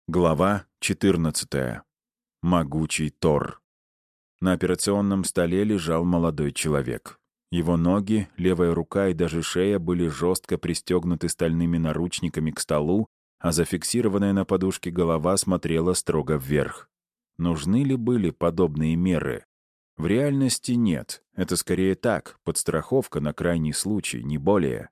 Глава 14. Могучий Тор. На операционном столе лежал молодой человек. Его ноги, левая рука и даже шея были жестко пристегнуты стальными наручниками к столу, а зафиксированная на подушке голова смотрела строго вверх. Нужны ли были подобные меры? В реальности нет. Это скорее так, подстраховка на крайний случай, не более.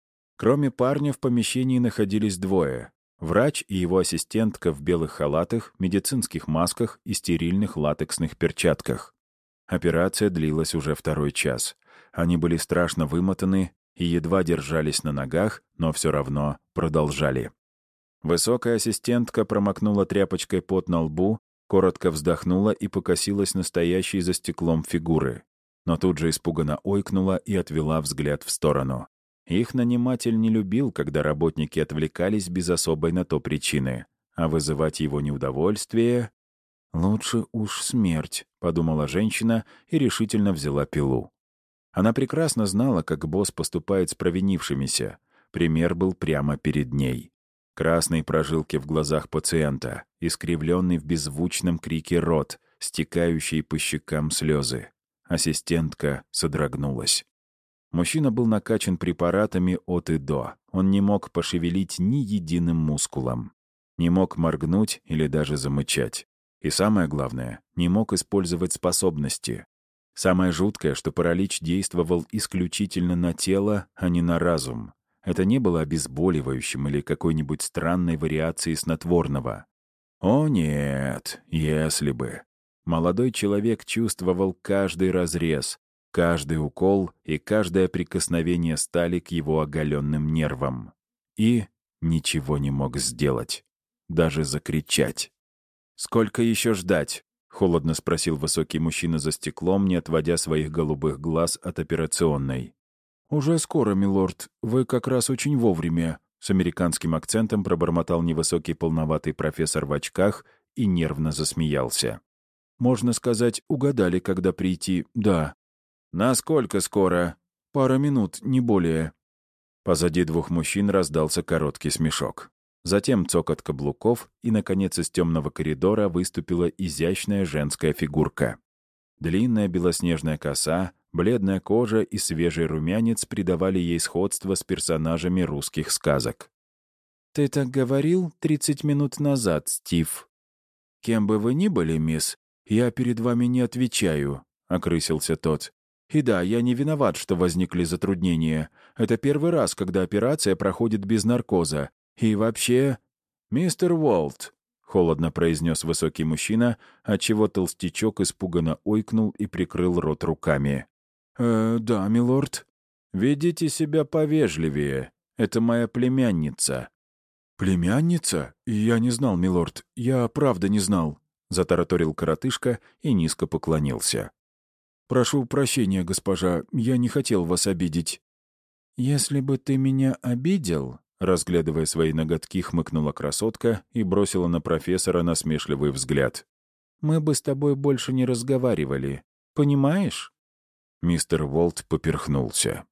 Кроме парня в помещении находились двое. Врач и его ассистентка в белых халатах, медицинских масках и стерильных латексных перчатках. Операция длилась уже второй час. Они были страшно вымотаны и едва держались на ногах, но все равно продолжали. Высокая ассистентка промокнула тряпочкой пот на лбу, коротко вздохнула и покосилась на стоящие за стеклом фигуры. Но тут же испуганно ойкнула и отвела взгляд в сторону. Их наниматель не любил, когда работники отвлекались без особой на то причины, а вызывать его неудовольствие... «Лучше уж смерть», — подумала женщина и решительно взяла пилу. Она прекрасно знала, как босс поступает с провинившимися. Пример был прямо перед ней. Красные прожилки в глазах пациента, искривленный в беззвучном крике рот, стекающие по щекам слезы. Ассистентка содрогнулась. Мужчина был накачан препаратами от и до. Он не мог пошевелить ни единым мускулом. Не мог моргнуть или даже замычать. И самое главное, не мог использовать способности. Самое жуткое, что паралич действовал исключительно на тело, а не на разум. Это не было обезболивающим или какой-нибудь странной вариацией снотворного. О нет, если бы. Молодой человек чувствовал каждый разрез, каждый укол и каждое прикосновение стали к его оголенным нервам. И ничего не мог сделать. Даже закричать. «Сколько еще ждать?» — холодно спросил высокий мужчина за стеклом, не отводя своих голубых глаз от операционной. «Уже скоро, милорд. Вы как раз очень вовремя», — с американским акцентом пробормотал невысокий полноватый профессор в очках и нервно засмеялся. «Можно сказать, угадали, когда прийти, да». «Насколько скоро?» «Пара минут, не более». Позади двух мужчин раздался короткий смешок. Затем цокот каблуков, и, наконец, из темного коридора выступила изящная женская фигурка. Длинная белоснежная коса, бледная кожа и свежий румянец придавали ей сходство с персонажами русских сказок. «Ты так говорил 30 минут назад, Стив». «Кем бы вы ни были, мисс, я перед вами не отвечаю», — окрысился тот. «И да, я не виноват, что возникли затруднения. Это первый раз, когда операция проходит без наркоза. И вообще...» «Мистер Уолт», — холодно произнес высокий мужчина, отчего толстячок испуганно ойкнул и прикрыл рот руками. «Да, милорд». «Ведите себя повежливее. Это моя племянница». «Племянница? Я не знал, милорд. Я правда не знал», — затараторил коротышка и низко поклонился. «Прошу прощения, госпожа, я не хотел вас обидеть». «Если бы ты меня обидел», — разглядывая свои ноготки, хмыкнула красотка и бросила на профессора насмешливый взгляд. «Мы бы с тобой больше не разговаривали. Понимаешь?» Мистер Уолт поперхнулся.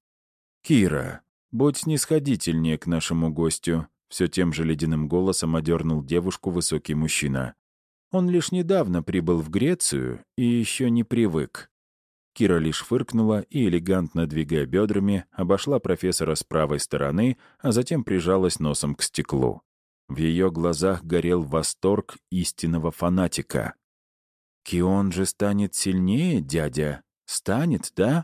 «Кира, будь снисходительнее к нашему гостю», — все тем же ледяным голосом одернул девушку высокий мужчина. «Он лишь недавно прибыл в Грецию и еще не привык». Кира лишь фыркнула и, элегантно двигая бедрами, обошла профессора с правой стороны, а затем прижалась носом к стеклу. В ее глазах горел восторг истинного фанатика. «Кион же станет сильнее, дядя? Станет, да?»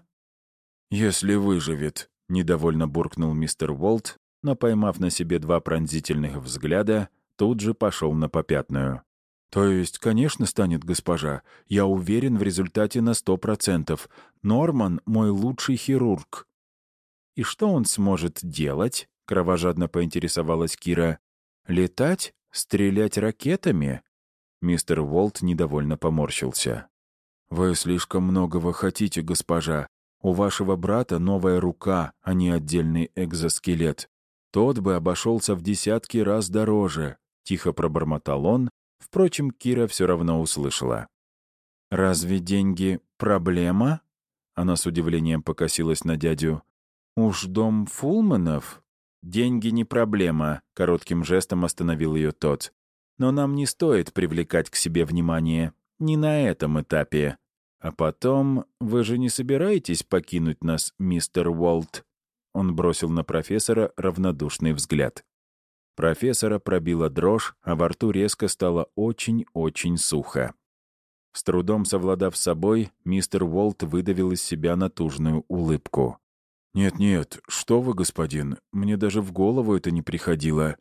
«Если выживет», — недовольно буркнул мистер Уолт, но, поймав на себе два пронзительных взгляда, тут же пошел на попятную. «То есть, конечно, станет, госпожа. Я уверен в результате на 100%. Норман — мой лучший хирург». «И что он сможет делать?» — кровожадно поинтересовалась Кира. «Летать? Стрелять ракетами?» Мистер Уолт недовольно поморщился. «Вы слишком многого хотите, госпожа. У вашего брата новая рука, а не отдельный экзоскелет. Тот бы обошелся в десятки раз дороже», — тихо пробормотал он. Впрочем, Кира все равно услышала. «Разве деньги — проблема?» Она с удивлением покосилась на дядю. «Уж дом Фулманов?» «Деньги не проблема», — коротким жестом остановил ее тот. Но нам не стоит привлекать к себе внимание. Не на этом этапе. А потом, вы же не собираетесь покинуть нас, мистер Уолт?» Он бросил на профессора равнодушный взгляд. Профессора пробила дрожь, а во рту резко стало очень-очень сухо. С трудом совладав с собой, мистер Уолт выдавил из себя натужную улыбку. «Нет-нет, что вы, господин, мне даже в голову это не приходило».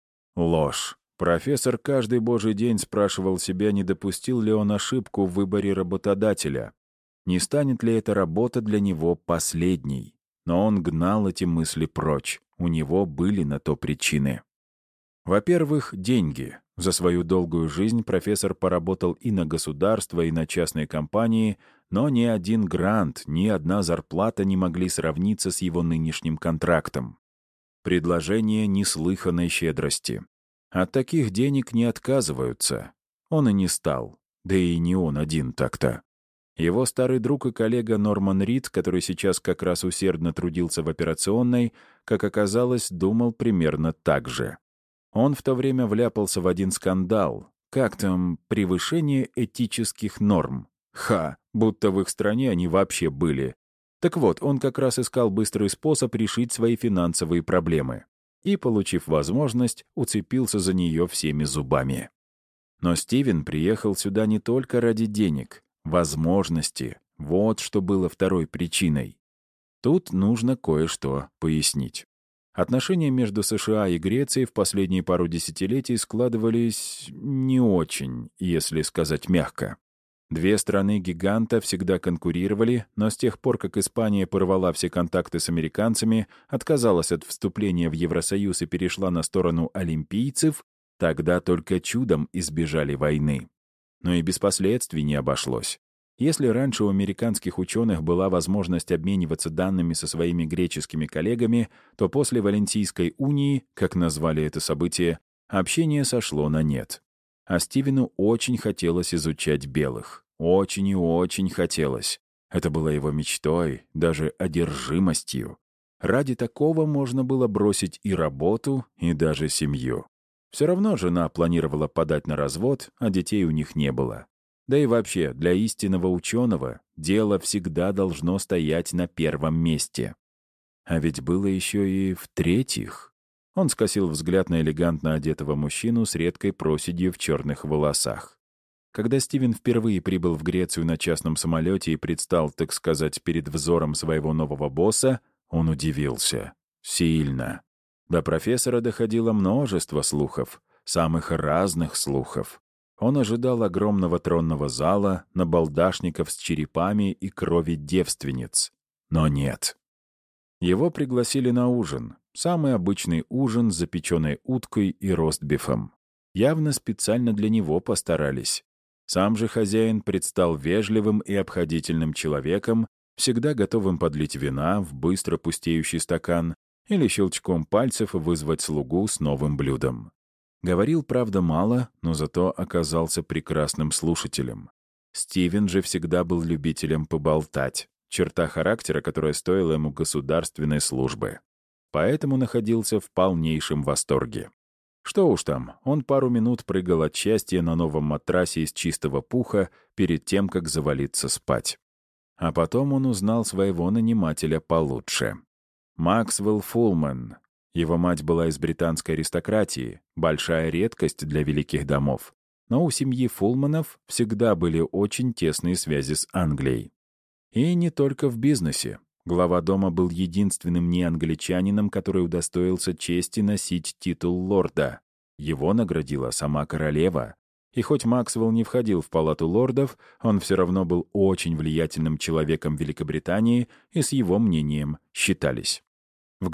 Ложь. Профессор каждый божий день спрашивал себя, не допустил ли он ошибку в выборе работодателя. Не станет ли эта работа для него последней? Но он гнал эти мысли прочь. У него были на то причины. Во-первых, деньги. За свою долгую жизнь профессор поработал и на государство, и на частные компании, но ни один грант, ни одна зарплата не могли сравниться с его нынешним контрактом. Предложение неслыханной щедрости. От таких денег не отказываются. Он и не стал. Да и не он один так-то. Его старый друг и коллега Норман Рид, который сейчас как раз усердно трудился в операционной, как оказалось, думал примерно так же. Он в то время вляпался в один скандал. Как там, превышение этических норм. Будто в их стране они вообще были. Так вот, он как раз искал быстрый способ решить свои финансовые проблемы. И, получив возможность, уцепился за нее всеми зубами. Но Стивен приехал сюда не только ради денег. Возможности. Вот что было второй причиной. Тут нужно кое-что пояснить. Отношения между США и Грецией в последние пару десятилетий складывались не очень, если сказать мягко. Две страны-гиганта всегда конкурировали, но с тех пор, как Испания порвала все контакты с американцами, отказалась от вступления в Евросоюз и перешла на сторону олимпийцев, тогда только чудом избежали войны. Но и без последствий не обошлось. Если раньше у американских ученых была возможность обмениваться данными со своими греческими коллегами, то после Валентийской унии, как назвали это событие, общение сошло на нет. А Стивену очень хотелось изучать белых. Очень и очень хотелось. Это было его мечтой, даже одержимостью. Ради такого можно было бросить и работу, и даже семью. Все равно жена планировала подать на развод, а детей у них не было. Да и вообще, для истинного ученого дело всегда должно стоять на первом месте. А ведь было еще и в-третьих. Он скосил взгляд на элегантно одетого мужчину с редкой проседью в черных волосах. Когда Стивен впервые прибыл в Грецию на частном самолете и предстал, так сказать, перед взором своего нового босса, он удивился. Сильно. До профессора доходило множество слухов, самых разных слухов. Он ожидал огромного тронного зала, набалдашников с черепами и крови девственниц. Но нет. Его пригласили на ужин. Самый обычный ужин с запеченной уткой и ростбифом. Явно специально для него постарались. Сам же хозяин предстал вежливым и обходительным человеком, всегда готовым подлить вина в быстро пустеющий стакан или щелчком пальцев вызвать слугу с новым блюдом. Говорил, правда, мало, но зато оказался прекрасным слушателем. Стивен же всегда был любителем поболтать, черта характера, которая стоила ему государственной службы. Поэтому находился в полнейшем восторге. Что уж там, он пару минут прыгал от счастья на новом матрасе из чистого пуха перед тем, как завалиться спать. А потом он узнал своего нанимателя получше. Максвелл Фулман. Его мать была из британской аристократии, большая редкость для великих домов. Но у семьи Фулманов всегда были очень тесные связи с Англией. И не только в бизнесе. Глава дома был единственным неангличанином, который удостоился чести носить титул лорда. Его наградила сама королева. И хоть Максвелл не входил в палату лордов, он все равно был очень влиятельным человеком Великобритании и с его мнением считались. В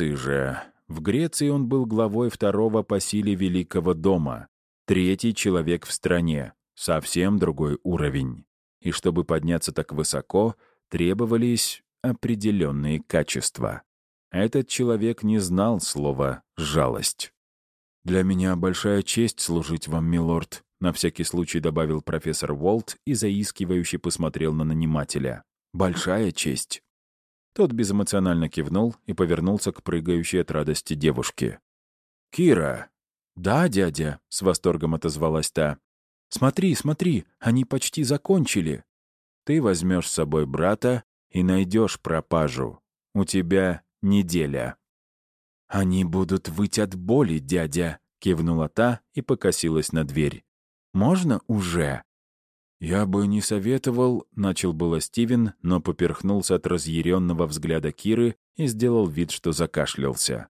Греции он был главой второго по силе Великого дома, третий человек в стране, совсем другой уровень. И чтобы подняться так высоко, требовались определенные качества. Этот человек не знал слова «жалость». «Для меня большая честь служить вам, милорд», на всякий случай добавил профессор Уолт и заискивающе посмотрел на нанимателя. «Большая честь». Тот безэмоционально кивнул и повернулся к прыгающей от радости девушке. «Кира!» «Да, дядя», — с восторгом отозвалась та. «Смотри, смотри, они почти закончили. Ты возьмешь с собой брата и найдешь пропажу. У тебя неделя». «Они будут выть от боли, дядя», — кивнула та и покосилась на дверь. «Можно уже?» «Я бы не советовал», — начал было Стивен, но поперхнулся от разъяренного взгляда Киры и сделал вид, что закашлялся.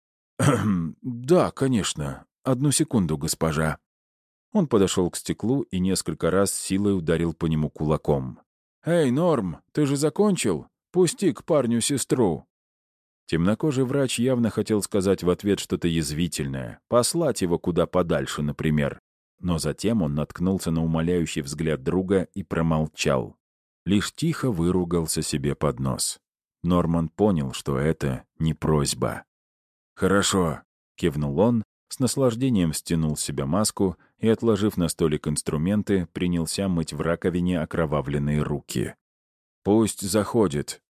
«Да, конечно. Одну секунду, госпожа». Он подошел к стеклу и несколько раз силой ударил по нему кулаком. «Эй, Норм, ты же закончил? Пусти к парню сестру». Темнокожий врач явно хотел сказать в ответ что-то язвительное, послать его куда подальше, например. Но затем он наткнулся на умоляющий взгляд друга и промолчал. Лишь тихо выругался себе под нос. Норман понял, что это не просьба. «Хорошо», — кивнул он, с наслаждением стянул с себя маску и, отложив на столик инструменты, принялся мыть в раковине окровавленные руки. «Пусть заходит».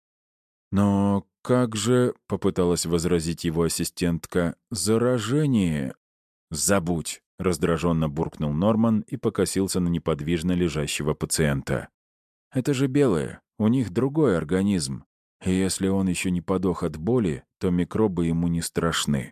«Но как же», — попыталась возразить его ассистентка, — «заражение». «Забудь», — раздраженно буркнул Норман и покосился на неподвижно лежащего пациента. «Это же белые, у них другой организм, и если он еще не подох от боли, то микробы ему не страшны».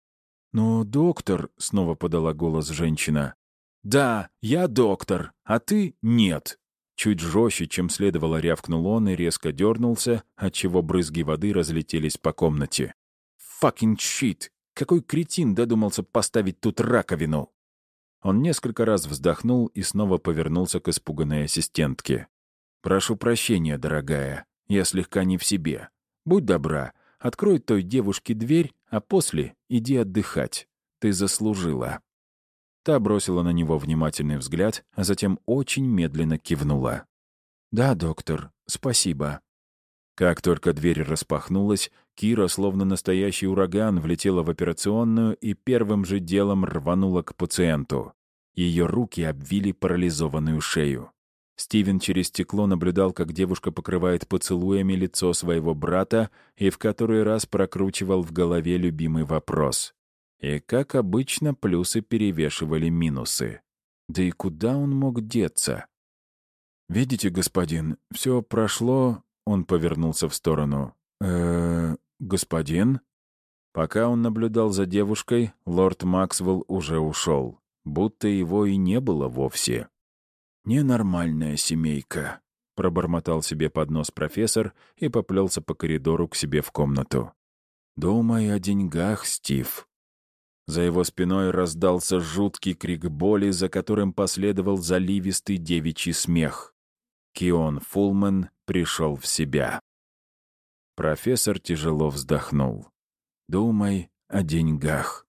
«Но доктор», — снова подала голос женщина. «Да, я доктор, а ты нет». Чуть жестче, чем следовало, рявкнул он и резко дернулся, отчего брызги воды разлетелись по комнате. «Fucking shit! Какой кретин додумался поставить тут раковину?» Он несколько раз вздохнул и снова повернулся к испуганной ассистентке. «Прошу прощения, дорогая, я слегка не в себе. Будь добра, открой той девушке дверь, а после иди отдыхать. Ты заслужила». Та бросила на него внимательный взгляд, а затем очень медленно кивнула. «Да, доктор, спасибо». Как только дверь распахнулась, Кира, словно настоящий ураган, влетела в операционную и первым же делом рванула к пациенту. Ее руки обвили парализованную шею. Стивен через стекло наблюдал, как девушка покрывает поцелуями лицо своего брата и в который раз прокручивал в голове любимый вопрос. И, как обычно, плюсы перевешивали минусы. Да и куда он мог деться? «Видите, господин, все прошло...» Он повернулся в сторону. Господин?» Пока он наблюдал за девушкой, лорд Максвелл уже ушел. Будто его и не было вовсе. «Ненормальная семейка», — пробормотал себе под нос профессор и поплелся по коридору к себе в комнату. «Думай о деньгах, Стив». За его спиной раздался жуткий крик боли, за которым последовал заливистый девичий смех. Кион Фулман пришел в себя. Профессор тяжело вздохнул. «Думай о деньгах».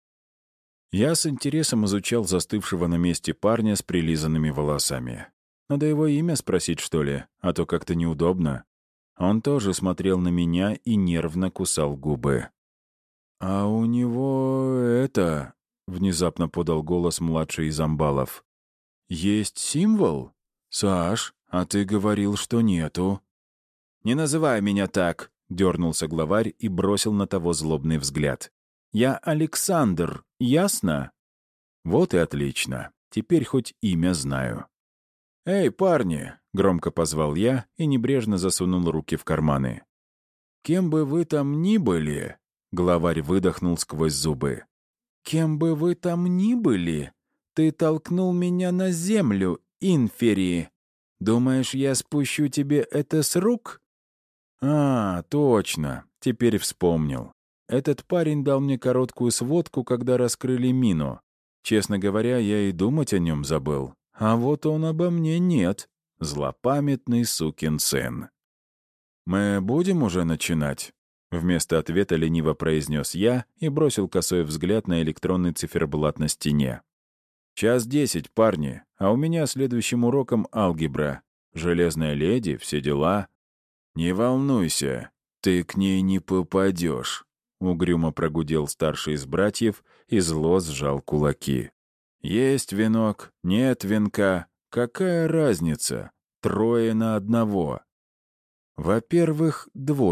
Я с интересом изучал застывшего на месте парня с прилизанными волосами. Надо его имя спросить, что ли, а то как-то неудобно. Он тоже смотрел на меня и нервно кусал губы. «А у него это...» — внезапно подал голос младший из амбалов. «Есть символ? Саш, а ты говорил, что нету». «Не называй меня так», — дернулся главарь и бросил на того злобный взгляд. «Я Александр, ясно?» «Вот и отлично. Теперь хоть имя знаю». «Эй, парни!» — громко позвал я и небрежно засунул руки в карманы. «Кем бы вы там ни были...» — главарь выдохнул сквозь зубы. «Кем бы вы там ни были, ты толкнул меня на землю, инфери. Думаешь, я спущу тебе это с рук?» «А, точно. Теперь вспомнил. Этот парень дал мне короткую сводку, когда раскрыли мину. Честно говоря, я и думать о нем забыл. А вот он обо мне нет. Злопамятный сукин сын». «Мы будем уже начинать?» Вместо ответа лениво произнес я и бросил косой взгляд на электронный циферблат на стене. 1:10, парни, а у меня следующим уроком алгебра. Железная леди, все дела. «Не волнуйся, ты к ней не попадешь», — угрюмо прогудел старший из братьев и зло сжал кулаки. «Есть венок, нет венка. Какая разница? 3 на 1. «Во-первых, 2,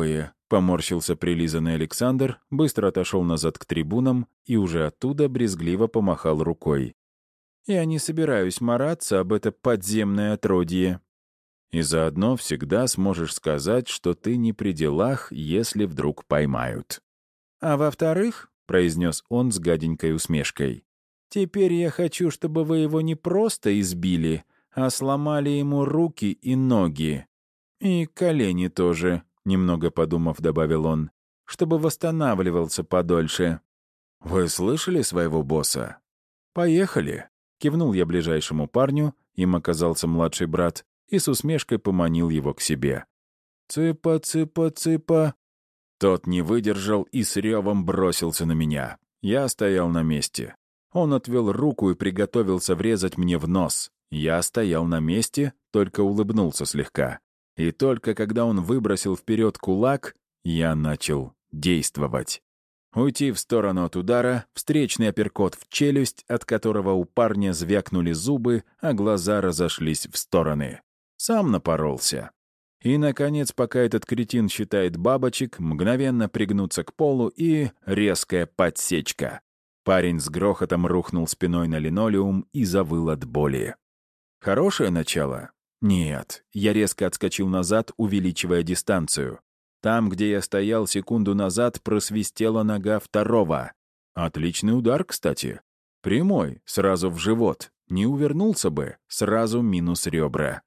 Поморщился прилизанный Александр, быстро отошел назад к трибунам и уже оттуда брезгливо помахал рукой. «Я не собираюсь мараться об это подземное отродье. И заодно всегда сможешь сказать, что ты не при делах, если вдруг поймают. А во-вторых, — произнес он с гаденькой усмешкой, — теперь я хочу, чтобы вы его не просто избили, а сломали ему руки и ноги. И колени тоже, — немного подумав, добавил он, — чтобы восстанавливался подольше. Вы слышали своего босса? Поехали. Кивнул я ближайшему парню, им оказался младший брат, и с усмешкой поманил его к себе. «Цыпа, цыпа, цыпа!» Тот не выдержал и с ревом бросился на меня. Я стоял на месте. Он отвел руку и приготовился врезать мне в нос. Я стоял на месте, только улыбнулся слегка. И только когда он выбросил вперед кулак, я начал действовать. Уйти в сторону от удара, встречный апперкот в челюсть, от которого у парня звякнули зубы, а глаза разошлись в стороны. Сам напоролся. И, наконец, пока этот кретин считает бабочек, мгновенно пригнуться к полу и резкая подсечка. Парень с грохотом рухнул спиной на линолеум и завыл от боли. Хорошее начало? Нет. Я резко отскочил назад, увеличивая дистанцию. Там, где я стоял секунду назад, просвистела нога второго. Отличный удар, кстати. Прямой, сразу в живот. Не увернулся бы, сразу минус ребра.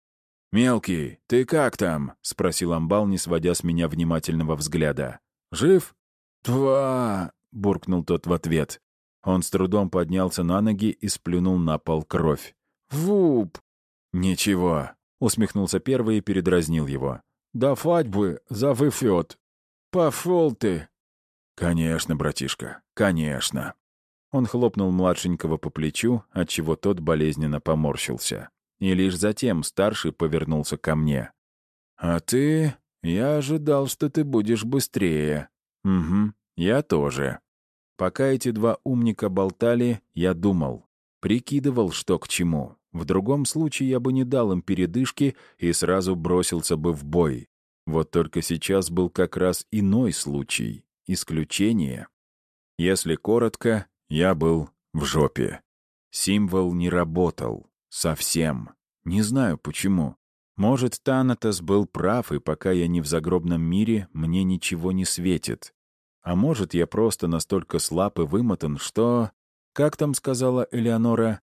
«Мелкий, ты как там?» — спросил амбал, не сводя с меня внимательного взгляда. «Жив?» «Тва!» — буркнул тот в ответ. Он с трудом поднялся на ноги и сплюнул на пол кровь. «Вуп!» «Ничего», — усмехнулся первый и передразнил его. «До фатьбы завыфет. Пошел ты!» «Конечно, братишка, конечно». Он хлопнул младшенького по плечу, отчего тот болезненно поморщился. И лишь затем старший повернулся ко мне. «А ты? Я ожидал, что ты будешь быстрее». «Угу, я тоже». Пока эти два умника болтали, я думал, прикидывал, что к чему. В другом случае я бы не дал им передышки и сразу бросился бы в бой. Вот только сейчас был как раз иной случай, исключение. Если коротко, я был в жопе. Символ не работал. Совсем. Не знаю почему. Может, Танатос был прав, и пока я не в загробном мире, мне ничего не светит. А может, я просто настолько слаб и вымотан, что... Как там сказала Элеонора?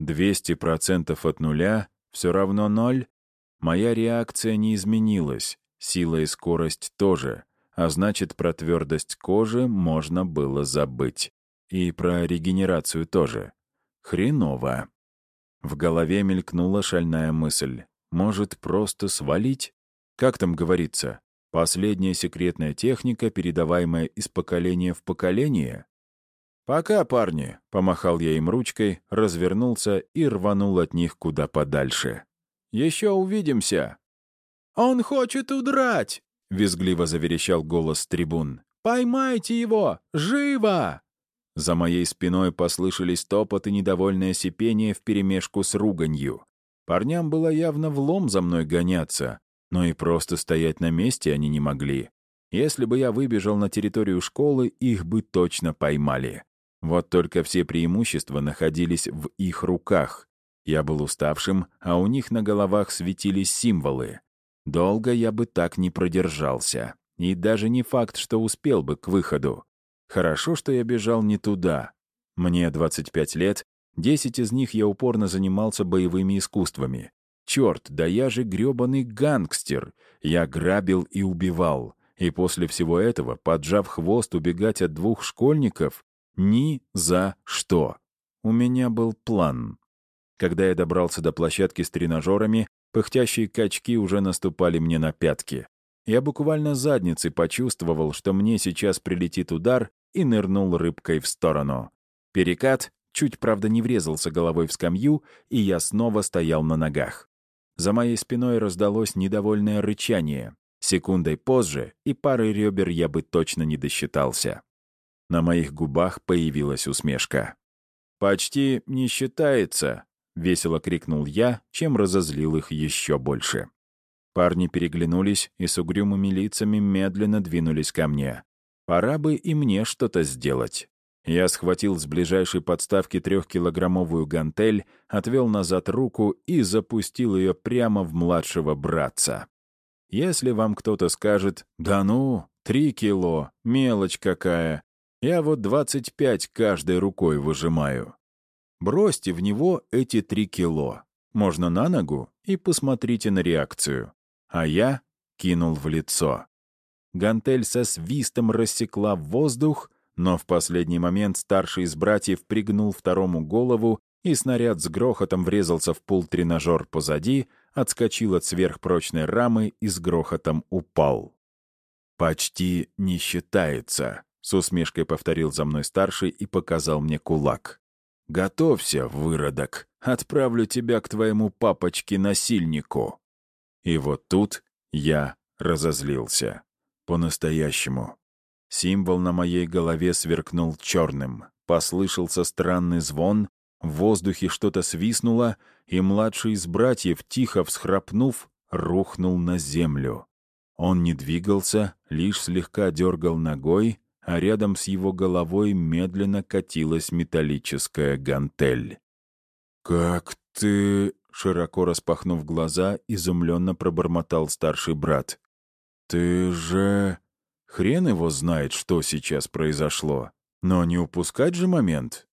200% от нуля все равно 0? Моя реакция не изменилась. Сила и скорость тоже. А значит, про твердость кожи можно было забыть. И про регенерацию тоже. Хреново. В голове мелькнула шальная мысль. Может, просто свалить? Как там говорится? Последняя секретная техника, передаваемая из поколения в поколение? «Пока, парни!» — помахал я им ручкой, развернулся и рванул от них куда подальше. «Еще увидимся!» «Он хочет удрать!» — визгливо заверещал голос с трибун. «Поймайте его! Живо!» За моей спиной послышались топот и недовольное сипение вперемешку с руганью. Парням было явно влом за мной гоняться, но и просто стоять на месте они не могли. Если бы я выбежал на территорию школы, их бы точно поймали. Вот только все преимущества находились в их руках. Я был уставшим, а у них на головах светились символы. Долго я бы так не продержался. И даже не факт, что успел бы к выходу. Хорошо, что я бежал не туда. Мне 25 лет, 10 из них я упорно занимался боевыми искусствами. Черт, да я же грёбаный гангстер. Я грабил и убивал. И после всего этого, поджав хвост, убегать от двух школьников? Ни за что. У меня был план. Когда я добрался до площадки с тренажерами, пыхтящие качки уже наступали мне на пятки. Я буквально задницей почувствовал, что мне сейчас прилетит удар, и нырнул рыбкой в сторону. Перекат, чуть, правда, не врезался головой в скамью, и я снова стоял на ногах. За моей спиной раздалось недовольное рычание. Секундой позже, и пары ребер я бы точно не досчитался. На моих губах появилась усмешка. «Почти не считается», — весело крикнул я, чем разозлил их еще больше. Парни переглянулись и с угрюмыми лицами медленно двинулись ко мне. Пора бы и мне что-то сделать. Я схватил с ближайшей подставки 3-килограммовую гантель, отвел назад руку и запустил ее прямо в младшего братца. Если вам кто-то скажет: «Да ну, 3 кило, мелочь какая», я вот 25 каждой рукой выжимаю. Бросьте в него эти 3 кило. Можно на ногу и посмотрите на реакцию. А я кинул в лицо. Гантель со свистом рассекла в воздух, но в последний момент старший из братьев пригнул второму голову, и снаряд с грохотом врезался в пул-тренажер позади, отскочил от сверхпрочной рамы и с грохотом упал. «Почти не считается», — с усмешкой повторил за мной старший и показал мне кулак. «Готовься, выродок, отправлю тебя к твоему папочке-насильнику». И вот тут я разозлился. По-настоящему. Символ на моей голове сверкнул черным. Послышался странный звон, в воздухе что-то свистнуло, и младший из братьев, тихо всхрапнув, рухнул на землю. Он не двигался, лишь слегка дергал ногой, а рядом с его головой медленно катилась металлическая гантель. «Как ты...» — широко распахнув глаза, изумленно пробормотал старший брат. «Ты же...» Хрен его знает, что сейчас произошло. Но не упускать же момент.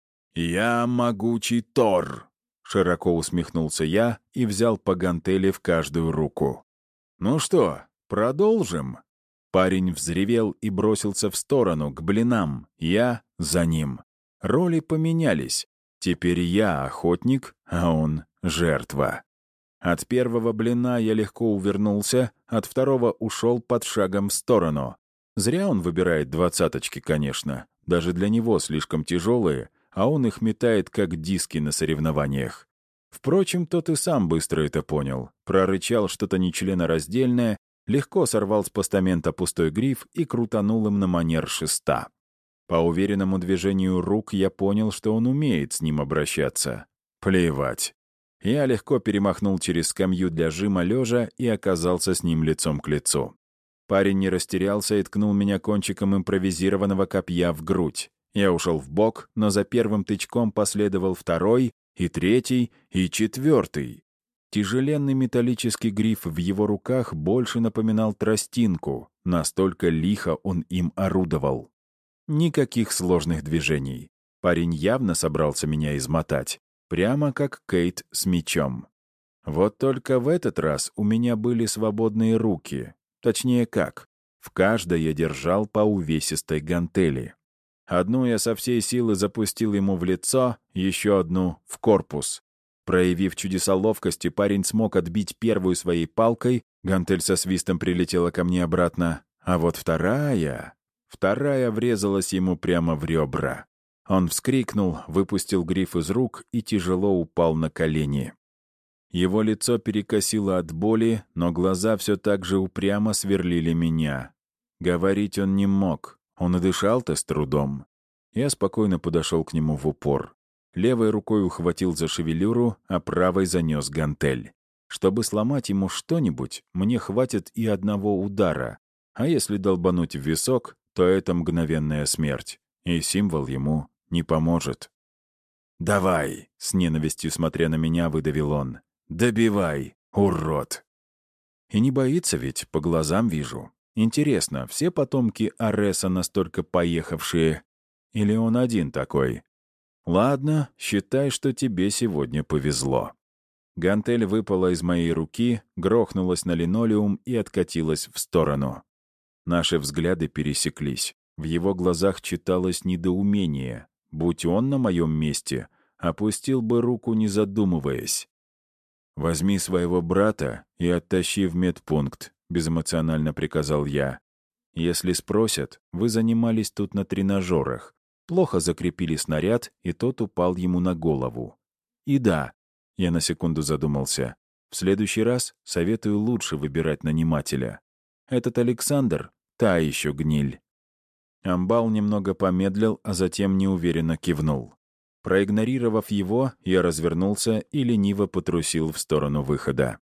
«Я могучий Тор!» — широко усмехнулся я и взял по гантели в каждую руку. «Ну что, продолжим?» Парень взревел и бросился в сторону, к блинам. Я за ним. Роли поменялись. Теперь я охотник, а он жертва. От первого блина я легко увернулся, от второго ушел под шагом в сторону. Зря он выбирает 20-очки, конечно. Даже для него слишком тяжелые, а он их метает, как диски на соревнованиях. Впрочем, тот и сам быстро это понял. Прорычал что-то нечленораздельное, легко сорвал с постамента пустой гриф и крутанул им на манер шеста. По уверенному движению рук я понял, что он умеет с ним обращаться. Плевать. Я легко перемахнул через скамью для жима лежа и оказался с ним лицом к лицу. Парень не растерялся и ткнул меня кончиком импровизированного копья в грудь. Я ушел вбок, но за первым тычком последовал второй, и третий, и четвертый. Тяжеленный металлический гриф в его руках больше напоминал тростинку, настолько лихо он им орудовал. Никаких сложных движений. Парень явно собрался меня измотать. Прямо как Кейт с мечом. Вот только в этот раз у меня были свободные руки. Точнее как. В каждой я держал по увесистой гантели. Одну я со всей силы запустил ему в лицо, еще одну — в корпус. Проявив чудеса ловкости, парень смог отбить первую своей палкой, гантель со свистом прилетела ко мне обратно, а вот вторая врезалась ему прямо в ребра. Он вскрикнул, выпустил гриф из рук и тяжело упал на колени. Его лицо перекосило от боли, но глаза все так же упрямо сверлили меня. Говорить он не мог, он и дышал-то с трудом. Я спокойно подошел к нему в упор. Левой рукой ухватил за шевелюру, а правой занес гантель. Чтобы сломать ему что-нибудь, мне хватит и одного удара, а если долбануть в висок, то это мгновенная смерть, и символ ему не поможет. «Давай!» — с ненавистью смотря на меня, выдавил он. «Добивай, урод!» И не боится ведь, по глазам вижу. Интересно, все потомки Ареса настолько поехавшие? Или он один такой? Ладно, считай, что тебе сегодня повезло. Гантель выпала из моей руки, грохнулась на линолеум и откатилась в сторону. Наши взгляды пересеклись. В его глазах читалось недоумение. Будь он на моем месте, опустил бы руку, не задумываясь. «Возьми своего брата и оттащи в медпункт», — безэмоционально приказал я. «Если спросят, вы занимались тут на тренажерах. Плохо закрепили снаряд, и тот упал ему на голову. И да, я на секунду задумался, в следующий раз советую лучше выбирать нанимателя. Этот Александр — та еще гниль». Амбал немного помедлил, а затем неуверенно кивнул. Проигнорировав его, я развернулся и лениво потрусил в сторону выхода.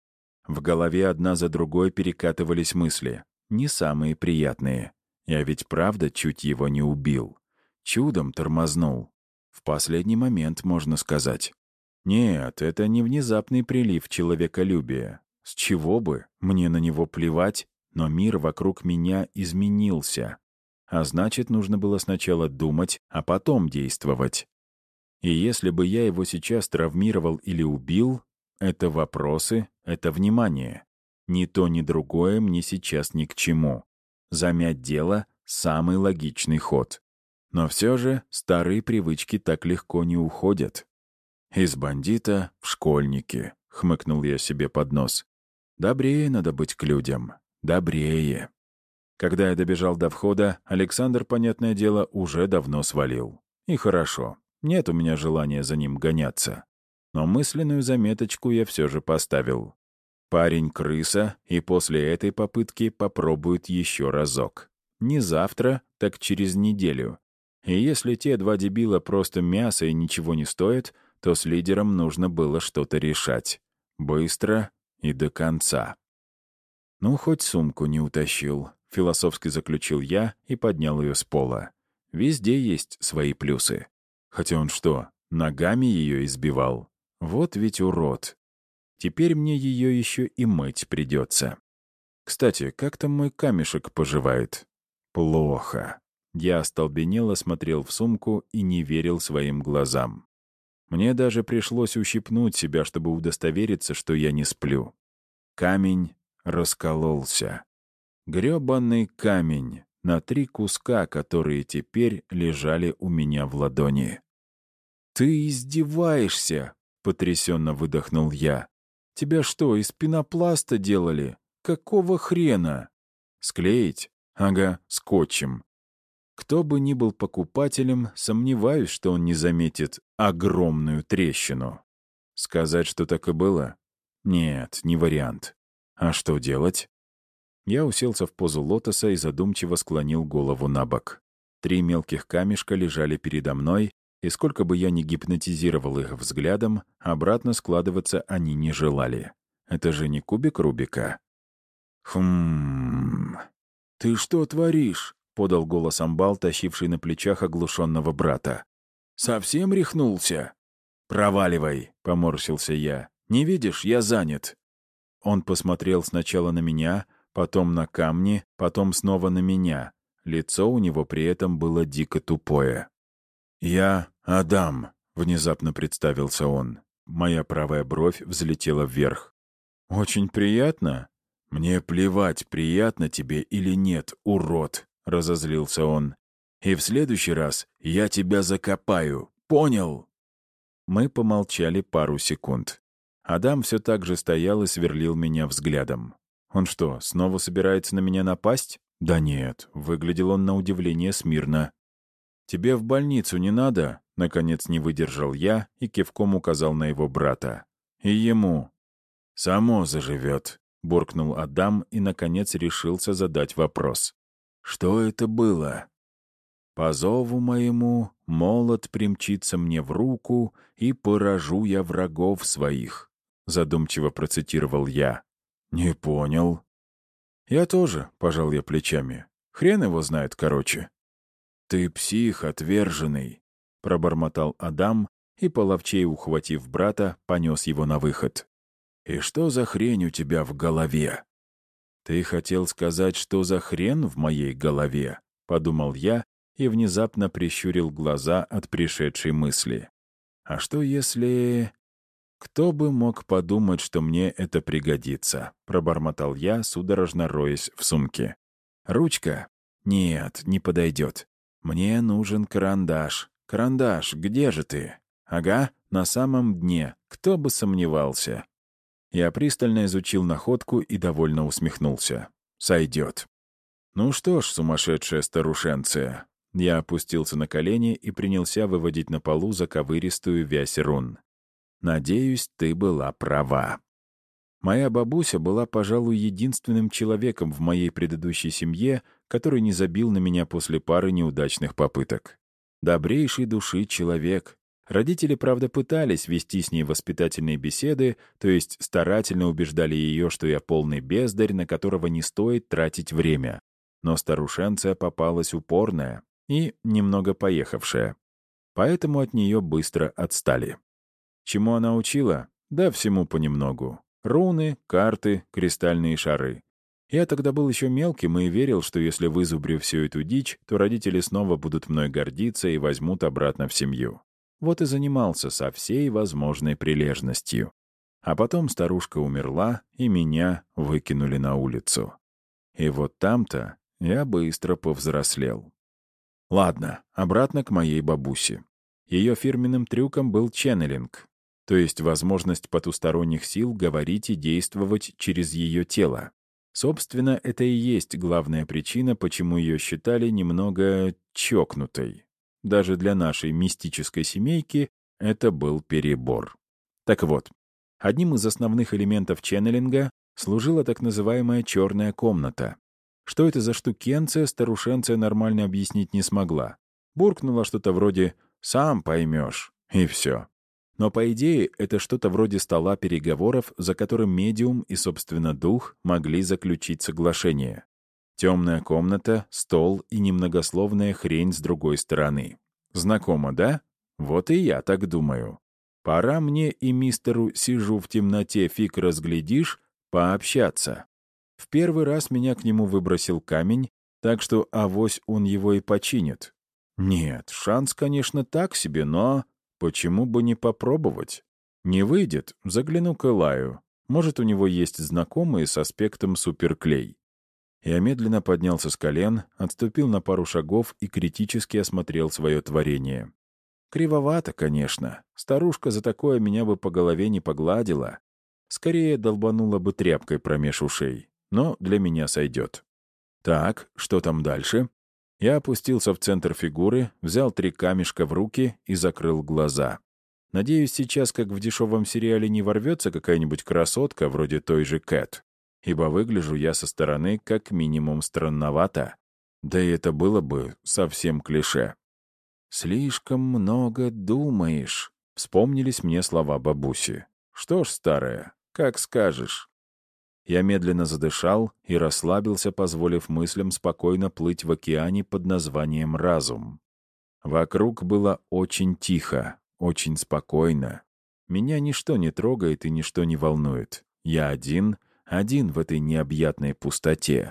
В голове одна за другой перекатывались мысли. Не самые приятные. Я ведь правда чуть его не убил. Чудом тормознул. В последний момент, можно сказать. Нет, это не внезапный прилив человеколюбия. С чего бы? Мне на него плевать, но мир вокруг меня изменился. А значит, нужно было сначала думать, а потом действовать. И если бы я его сейчас травмировал или убил, это вопросы, это внимание. Ни то, ни другое мне сейчас ни к чему. Замять дело — самый логичный ход. Но все же старые привычки так легко не уходят. «Из бандита в школьники», — хмыкнул я себе под нос. «Добрее надо быть к людям. Добрее». Когда я добежал до входа, Александр, понятное дело, уже давно свалил. И хорошо. Нет у меня желания за ним гоняться. Но мысленную заметочку я все же поставил. Парень крыса, и после этой попытки попробует еще разок. Не завтра, так через неделю. И если те два дебила просто мясо и ничего не стоят, то с лидером нужно было что-то решать. Быстро и до конца. «Ну, хоть сумку не утащил», — философски заключил я и поднял ее с пола. «Везде есть свои плюсы. Хотя он что, ногами ее избивал? Вот ведь урод. Теперь мне ее еще и мыть придется. Кстати, как там мой камешек поживает?» «Плохо». Я остолбенело смотрел в сумку и не верил своим глазам. Мне даже пришлось ущипнуть себя, чтобы удостовериться, что я не сплю. Камень раскололся. Грёбаный камень на 3 куска, которые теперь лежали у меня в ладони. «Ты издеваешься?» — потрясенно выдохнул я. «Тебя что, из пенопласта делали? Какого хрена?» «Склеить? Ага, скотчем. Кто бы ни был покупателем, сомневаюсь, что он не заметит огромную трещину. Сказать, что так и было? Нет, не вариант. А что делать?» Я уселся в позу лотоса и задумчиво склонил голову на бок. 3 мелких камешка лежали передо мной, и сколько бы я ни гипнотизировал их взглядом, обратно складываться они не желали. Это же не кубик Рубика. «Хм... Ты что творишь?» — подал голос амбал, тащивший на плечах оглушенного брата. «Совсем рехнулся?» «Проваливай», — поморщился я. «Не видишь, я занят». Он посмотрел сначала на меня, потом на камни, потом снова на меня. Лицо у него при этом было дико тупое. «Я Адам», — внезапно представился он. Моя правая бровь взлетела вверх. «Очень приятно?» «Мне плевать, приятно тебе или нет, урод», — разозлился он. «И в следующий раз я тебя закопаю, понял?» Мы помолчали пару секунд. Адам все так же стоял и сверлил меня взглядом. Он что, снова собирается на меня напасть? Да нет, выглядел он на удивление смирно. «Тебе в больницу не надо?» — наконец не выдержал я и кивком указал на его брата. «И ему?» «Само заживет», — буркнул Адам и, наконец, решился задать вопрос. «Что это было?» «По зову моему молот примчится мне в руку, и поражу я врагов своих», — задумчиво процитировал я. «Не понял». «Я тоже», — пожал я плечами. «Хрен его знает, короче». «Ты псих отверженный», — пробормотал Адам и, половчей ухватив брата, понес его на выход. «И что за хрень у тебя в голове?» «Ты хотел сказать, что за хрен в моей голове?» — подумал я и внезапно прищурил глаза от пришедшей мысли. «А что если...» «Кто бы мог подумать, что мне это пригодится?» — пробормотал я, судорожно роясь в сумке. «Ручка? Нет, не подойдет. Мне нужен карандаш. Карандаш, где же ты? Ага, на самом дне. Кто бы сомневался?» Я пристально изучил находку и довольно усмехнулся. «Сойдет». «Ну что ж, сумасшедшая старушенция». Я опустился на колени и принялся выводить на полу заковыристую вязь рун. «Надеюсь, ты была права». Моя бабуся была, пожалуй, единственным человеком в моей предыдущей семье, который не забил на меня после пары неудачных попыток. Добрейшей души человек. Родители, правда, пытались вести с ней воспитательные беседы, то есть старательно убеждали ее, что я полный бездарь, на которого не стоит тратить время. Но старушенция попалась упорная и немного поехавшая. Поэтому от нее быстро отстали. Чему она учила? Да всему понемногу. Руны, карты, кристальные шары. Я тогда был еще мелким и верил, что если вызубрю всю эту дичь, то родители снова будут мной гордиться и возьмут обратно в семью. Вот и занимался со всей возможной прилежностью. А потом старушка умерла, и меня выкинули на улицу. И вот там-то я быстро повзрослел. Ладно, обратно к моей бабусе. Ее фирменным трюком был ченнелинг, то есть возможность потусторонних сил говорить и действовать через ее тело. Собственно, это и есть главная причина, почему ее считали немного чокнутой. Даже для нашей мистической семейки это был перебор. Так вот, одним из основных элементов ченнелинга служила так называемая «черная комната». Что это за штукенция, старушенция нормально объяснить не смогла. Буркнула что-то вроде «сам поймешь», и все. Но, по идее, это что-то вроде стола переговоров, за которым медиум и, собственно, дух могли заключить соглашение. Темная комната, стол и немногословная хрень с другой стороны. Знакомо, да? Вот и я так думаю. Пора мне и мистеру «сижу в темноте, фиг разглядишь» пообщаться. В первый раз меня к нему выбросил камень, так что авось он его и починит. Нет, шанс, конечно, так себе, но... Почему бы не попробовать? Не выйдет, загляну к Элаю. Может, у него есть знакомые с аспектом суперклей. Я медленно поднялся с колен, отступил на пару шагов и критически осмотрел свое творение. Кривовато, конечно. Старушка за такое меня бы по голове не погладила. Скорее долбанула бы тряпкой промеж ушей. Но для меня сойдет. Так, что там дальше? Я опустился в центр фигуры, взял 3 камешка в руки и закрыл глаза. Надеюсь, сейчас, как в дешевом сериале, не ворвется какая-нибудь красотка, вроде той же Кэт. Ибо выгляжу я со стороны как минимум странновато. Да и это было бы совсем клише. «Слишком много думаешь», — вспомнились мне слова бабуси. «Что ж, старая, как скажешь». Я медленно задышал и расслабился, позволив мыслям спокойно плыть в океане под названием «разум». Вокруг было очень тихо, очень спокойно. Меня ничто не трогает и ничто не волнует. Я один в этой необъятной пустоте.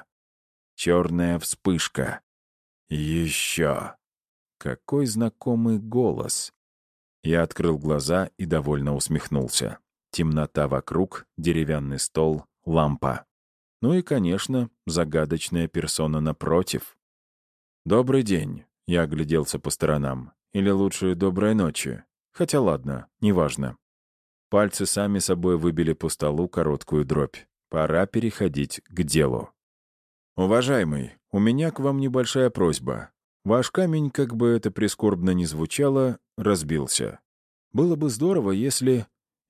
Черная вспышка. Еще. Какой знакомый голос. Я открыл глаза и довольно усмехнулся. Темнота вокруг, деревянный стол, лампа. Ну и, конечно, загадочная персона напротив. «Добрый день», — я огляделся по сторонам. Или лучше «доброй ночи». Хотя ладно, неважно. Пальцы сами собой выбили по столу короткую дробь. Пора переходить к делу. «Уважаемый, у меня к вам небольшая просьба. Ваш камень, как бы это прискорбно ни звучало, разбился. Было бы здорово, если...»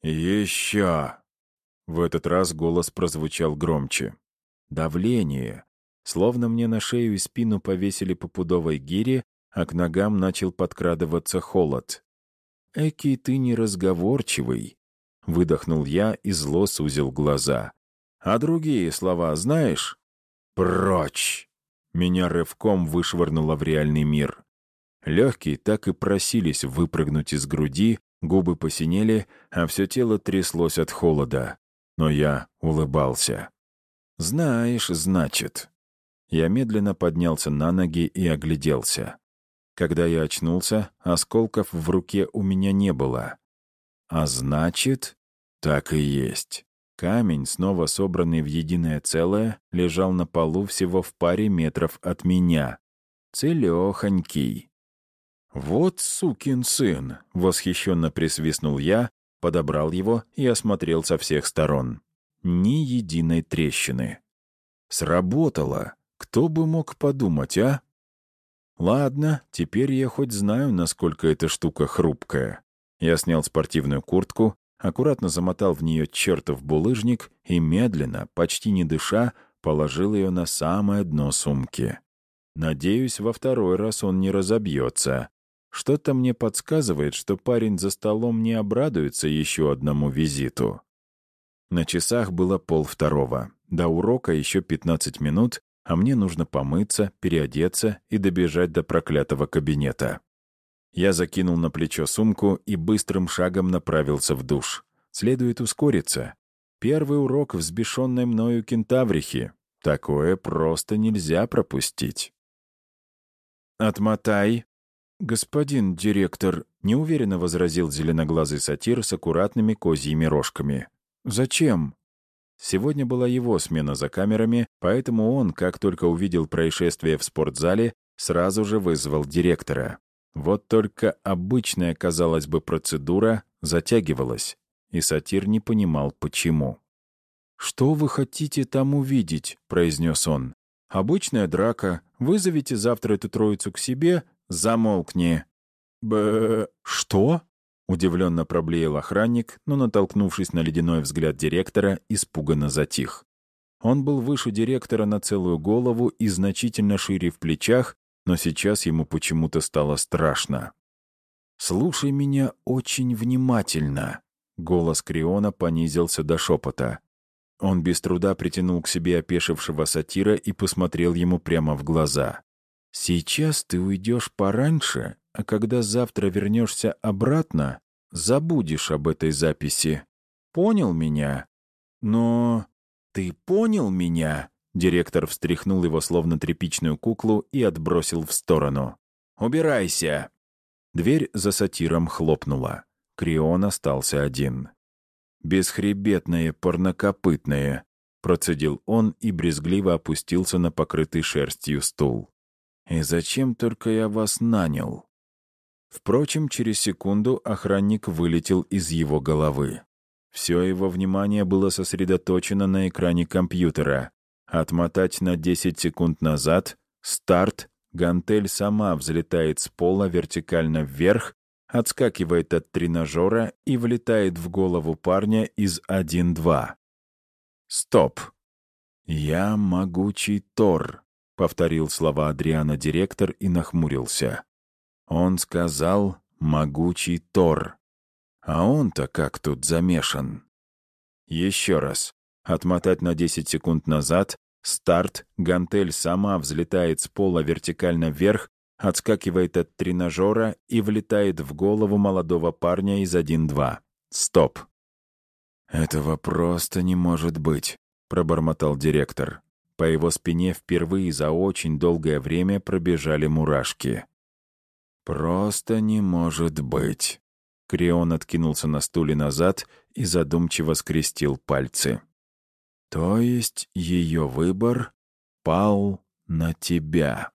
«Еще!» В этот раз голос прозвучал громче. Давление. Словно мне на шею и спину повесили по пудовой гире, а к ногам начал подкрадываться холод. «Эки ты неразговорчивый», — выдохнул я и зло сузил глаза. «А другие слова знаешь?» «Прочь!» Меня рывком вышвырнуло в реальный мир. Легкие так и просились выпрыгнуть из груди, губы посинели, а все тело тряслось от холода. Но я улыбался. «Знаешь, значит». Я медленно поднялся на ноги и огляделся. Когда я очнулся, осколков в руке у меня не было. А значит, так и есть. Камень, снова собранный в единое целое, лежал на полу всего в паре метров от меня. Целехонький. «Вот сукин сын!» — восхищенно присвистнул я, подобрал его и осмотрел со всех сторон. Ни единой трещины. Сработало. Кто бы мог подумать, а? Ладно, теперь я хоть знаю, насколько эта штука хрупкая. Я снял спортивную куртку, аккуратно замотал в нее чертов булыжник и медленно, почти не дыша, положил ее на самое дно сумки. Надеюсь, во второй раз он не разобьется. Что-то мне подсказывает, что парень за столом не обрадуется еще одному визиту. На часах было 1:30. До урока еще 15 минут, а мне нужно помыться, переодеться и добежать до проклятого кабинета. Я закинул на плечо сумку и быстрым шагом направился в душ. Следует ускориться. Первый урок взбешенной мною кентаврихи. Такое просто нельзя пропустить. «Отмотай!» «Господин директор», — неуверенно возразил зеленоглазый сатир с аккуратными козьими рожками. «Зачем?» Сегодня была его смена за камерами, поэтому он, как только увидел происшествие в спортзале, сразу же вызвал директора. Вот только обычная, казалось бы, процедура затягивалась, и сатир не понимал, почему. «Что вы хотите там увидеть?» — произнес он. «Обычная драка. Вызовите завтра эту троицу к себе. Замолкни». Что?» — удивленно проблеял охранник, но, натолкнувшись на ледяной взгляд директора, испуганно затих. Он был выше директора на целую голову и значительно шире в плечах, но сейчас ему почему-то стало страшно. «Слушай меня очень внимательно», — голос Криона понизился до шепота. Он без труда притянул к себе опешившего сатира и посмотрел ему прямо в глаза. «Сейчас ты уйдешь пораньше, а когда завтра вернешься обратно, забудешь об этой записи. Понял меня?» «Но... ты понял меня?» Директор встряхнул его словно тряпичную куклу и отбросил в сторону. «Убирайся!» Дверь за сатиром хлопнула. Крион остался один. «Бесхребетное, парнокопытное», — процедил он и брезгливо опустился на покрытый шерстью стул. «И зачем только я вас нанял?» Впрочем, через секунду охранник вылетел из его головы. Все его внимание было сосредоточено на экране компьютера. Отмотать на 10 секунд назад, старт, гантель сама взлетает с пола вертикально вверх, отскакивает от тренажера и влетает в голову парня из 1-2. Стоп. «Я могучий Тор», — повторил слова Адриана директор и нахмурился. Он сказал «могучий Тор». А он-то как тут замешан? Еще раз. Отмотать на 10 секунд назад, старт, гантель сама взлетает с пола вертикально вверх, отскакивает от тренажера и влетает в голову молодого парня из 1-2. Стоп. «Этого просто не может быть», — пробормотал директор. По его спине впервые за очень долгое время пробежали мурашки. «Просто не может быть». Крион откинулся на стуле назад и задумчиво скрестил пальцы. «То есть ее выбор пал на тебя?»